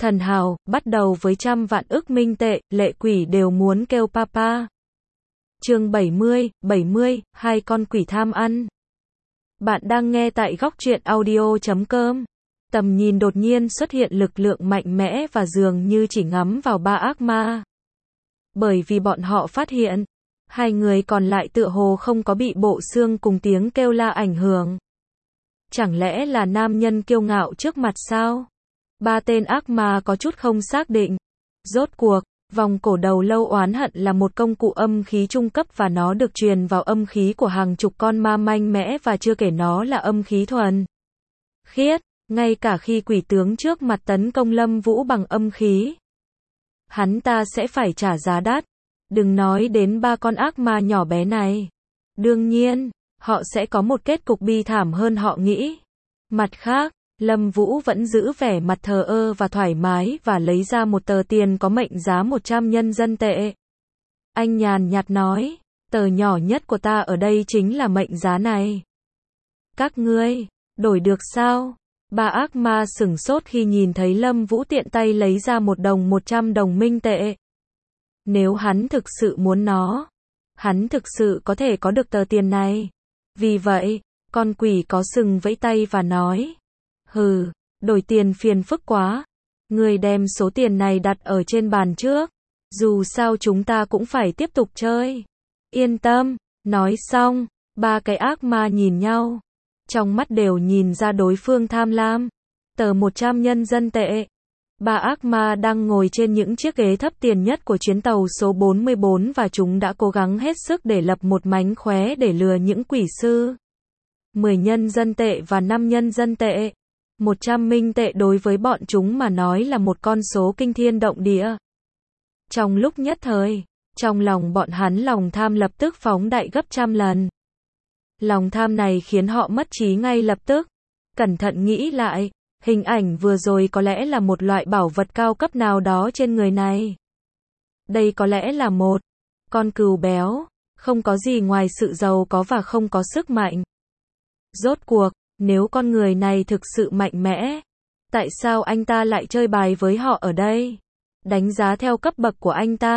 Thần hào, bắt đầu với trăm vạn ức minh tệ, lệ quỷ đều muốn kêu papa. Chương 70, hai con quỷ tham ăn. Bạn đang nghe tại góc truyện audio.com. Tầm nhìn đột nhiên xuất hiện lực lượng mạnh mẽ và dường như chỉ ngắm vào ba ác ma. Bởi vì bọn họ phát hiện, hai người còn lại tựa hồ không có bị bộ xương cùng tiếng kêu la ảnh hưởng. Chẳng lẽ là nam nhân kiêu ngạo trước mặt sao? Ba tên ác ma có chút không xác định. Rốt cuộc, vòng cổ đầu lâu oán hận là một công cụ âm khí trung cấp và nó được truyền vào âm khí của hàng chục con ma mạnh mẽ và chưa kể nó là âm khí thuần khiết, ngay cả khi quỷ tướng trước mặt tấn công Lâm Vũ bằng âm khí, hắn ta sẽ phải trả giá đắt. Đừng nói đến ba con ác ma nhỏ bé này. Đương nhiên, họ sẽ có một kết cục bi thảm hơn họ nghĩ. Mặt khác, Lâm Vũ vẫn giữ vẻ mặt thờ ơ và thoải mái và lấy ra một tờ tiền có mệnh giá 100 nhân dân tệ. Anh nhàn nhạt nói, tờ nhỏ nhất của ta ở đây chính là mệnh giá này. Các ngươi, đổi được sao? Ba ác ma sửng sốt khi nhìn thấy Lâm Vũ tiện tay lấy ra 100 đồng minh tệ. Nếu hắn thực sự muốn nó, hắn thực sự có thể có được tờ tiền này. Vì vậy, con quỷ có sừng vẫy tay và nói, hừ, đổi tiền phiền phức quá. Người đem số tiền này đặt ở trên bàn trước. Dù sao chúng ta cũng phải tiếp tục chơi. Yên tâm. Nói xong, ba cái ác ma nhìn nhau. Trong mắt đều nhìn ra đối phương tham lam. Tờ 100 nhân dân tệ. Ba ác ma đang ngồi trên những chiếc ghế thấp tiền nhất của chuyến tàu số 44 và chúng đã cố gắng hết sức để lập một mánh khóe để lừa những quỷ sư. 10 nhân dân tệ và 5 nhân dân tệ. 100 minh tệ đối với bọn chúng mà nói là một con số kinh thiên động địa. Trong lúc nhất thời, trong lòng bọn hắn lòng tham lập tức phóng đại gấp trăm lần. Lòng tham này khiến họ mất trí ngay lập tức. Cẩn thận nghĩ lại, hình ảnh vừa rồi có lẽ là một loại bảo vật cao cấp nào đó trên người này. Đây có lẽ là một con cừu béo, không có gì ngoài sự giàu có và không có sức mạnh. Rốt cuộc, nếu con người này thực sự mạnh mẽ, tại sao anh ta lại chơi bài với họ ở đây? Đánh giá theo cấp bậc của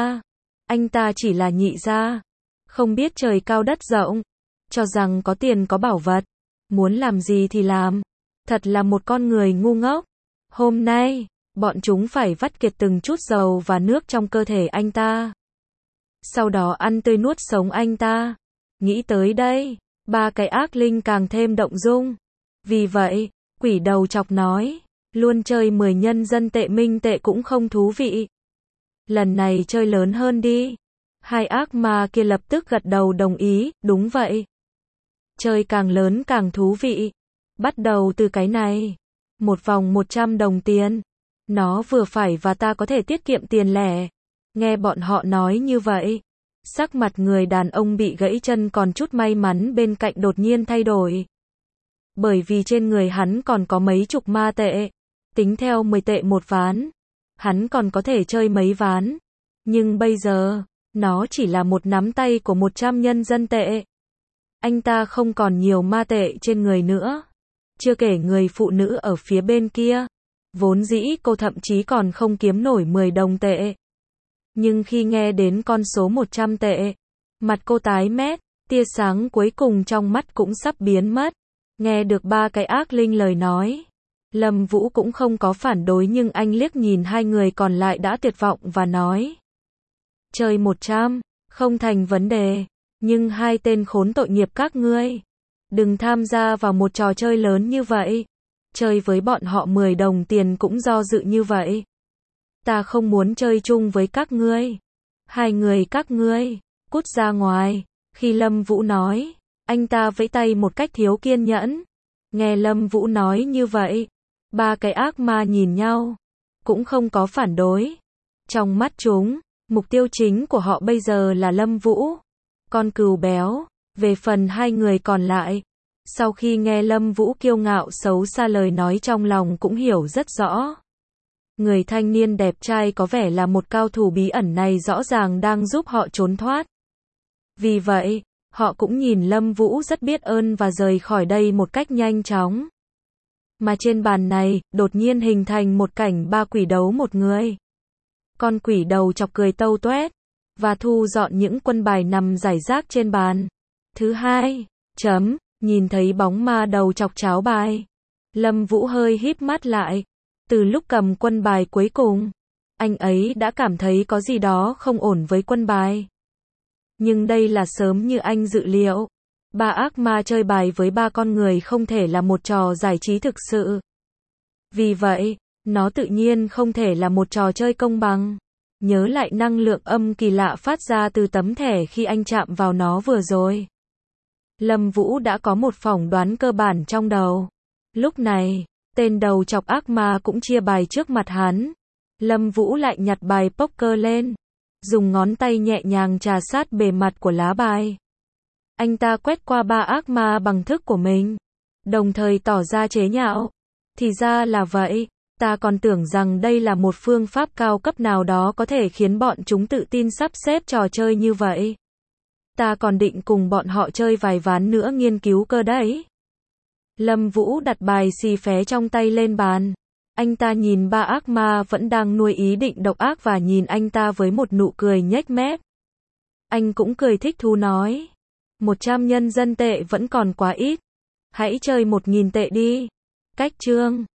anh ta chỉ là nhị gia, không biết trời cao đất rộng, cho rằng có tiền có bảo vật, muốn làm gì thì làm. Thật là một con người ngu ngốc. Hôm nay, bọn chúng phải vắt kiệt từng chút dầu và nước trong cơ thể anh ta. Sau đó ăn tươi nuốt sống anh ta. Nghĩ tới đây, ba cái ác linh càng thêm động dung. Vì vậy, quỷ đầu chọc nói, luôn chơi 10 nhân dân tệ minh tệ cũng không thú vị. Lần này chơi lớn hơn đi. Hai ác ma kia lập tức gật đầu đồng ý, đúng vậy. Chơi càng lớn càng thú vị. Bắt đầu từ cái này. Một vòng 100 đồng tiền. Nó vừa phải và ta có thể tiết kiệm tiền lẻ. Nghe bọn họ nói như vậy. Sắc mặt người đàn ông bị gãy chân còn chút may mắn bên cạnh đột nhiên thay đổi. Bởi vì trên người hắn còn có mấy chục ma tệ. Tính theo 10 tệ một ván. Hắn còn có thể chơi mấy ván. Nhưng bây giờ, nó chỉ là một nắm tay của 100 nhân dân tệ. Anh ta không còn nhiều ma tệ trên người nữa. Chưa kể người phụ nữ ở phía bên kia. Vốn dĩ cô thậm chí còn không kiếm nổi 10 đồng tệ. Nhưng khi nghe đến con số 100 tệ, mặt cô tái mét, tia sáng cuối cùng trong mắt cũng sắp biến mất. Nghe được ba cái ác linh lời nói, Lâm Vũ cũng không có phản đối nhưng anh liếc nhìn hai người còn lại đã tuyệt vọng và nói. Chơi 100, không thành vấn đề, nhưng hai tên khốn tội nghiệp các ngươi, đừng tham gia vào một trò chơi lớn như vậy. Chơi với bọn họ 10 đồng tiền cũng do dự như vậy. Ta không muốn chơi chung với các ngươi. Hai người các ngươi, cút ra ngoài. Khi Lâm Vũ nói, anh ta vẫy tay một cách thiếu kiên nhẫn. Nghe Lâm Vũ nói như vậy, ba cái ác ma nhìn nhau, cũng không có phản đối. Trong mắt chúng, mục tiêu chính của họ bây giờ là Lâm Vũ, con cừu béo. Về phần hai người còn lại, sau khi nghe Lâm Vũ kiêu ngạo xấu xa lời nói trong lòng cũng hiểu rất rõ. Người thanh niên đẹp trai có vẻ là một cao thủ bí ẩn này rõ ràng đang giúp họ trốn thoát. Vì vậy, họ cũng nhìn Lâm Vũ rất biết ơn và rời khỏi đây một cách nhanh chóng. Mà trên bàn này, đột nhiên hình thành một cảnh ba quỷ đấu một người. Con quỷ đầu chọc cười tâu tuét, và thu dọn những quân bài nằm rải rác trên bàn. Thứ hai, nhìn thấy bóng ma đầu chọc cháo bài. Lâm Vũ hơi híp mắt lại. Từ lúc cầm quân bài cuối cùng, anh ấy đã cảm thấy có gì đó không ổn với quân bài. Nhưng đây là sớm như anh dự liệu. Ba ác ma chơi bài với ba con người không thể là một trò giải trí thực sự. Vì vậy, nó tự nhiên không thể là một trò chơi công bằng. Nhớ lại năng lượng âm kỳ lạ phát ra từ tấm thẻ khi anh chạm vào nó vừa rồi. Lâm Vũ đã có một phỏng đoán cơ bản trong đầu. Lúc này, tên đầu chọc ác ma cũng chia bài trước mặt hắn. Lâm Vũ lại nhặt bài poker lên, dùng ngón tay nhẹ nhàng trà sát bề mặt của lá bài. Anh ta quét qua ba ác ma bằng thức của mình, đồng thời tỏ ra chế nhạo. Thì ra là vậy, ta còn tưởng rằng đây là một phương pháp cao cấp nào đó có thể khiến bọn chúng tự tin sắp xếp trò chơi như vậy. Ta còn định cùng bọn họ chơi vài ván nữa nghiên cứu cơ đấy. Lâm Vũ đặt bài xì phé trong tay lên bàn. Anh ta nhìn ba ác ma vẫn đang nuôi ý định độc ác và nhìn anh ta với một nụ cười nhếch mép. Anh cũng cười thích thú nói. 100 nhân dân tệ vẫn còn quá ít. Hãy chơi 1000 tệ đi. Cách chương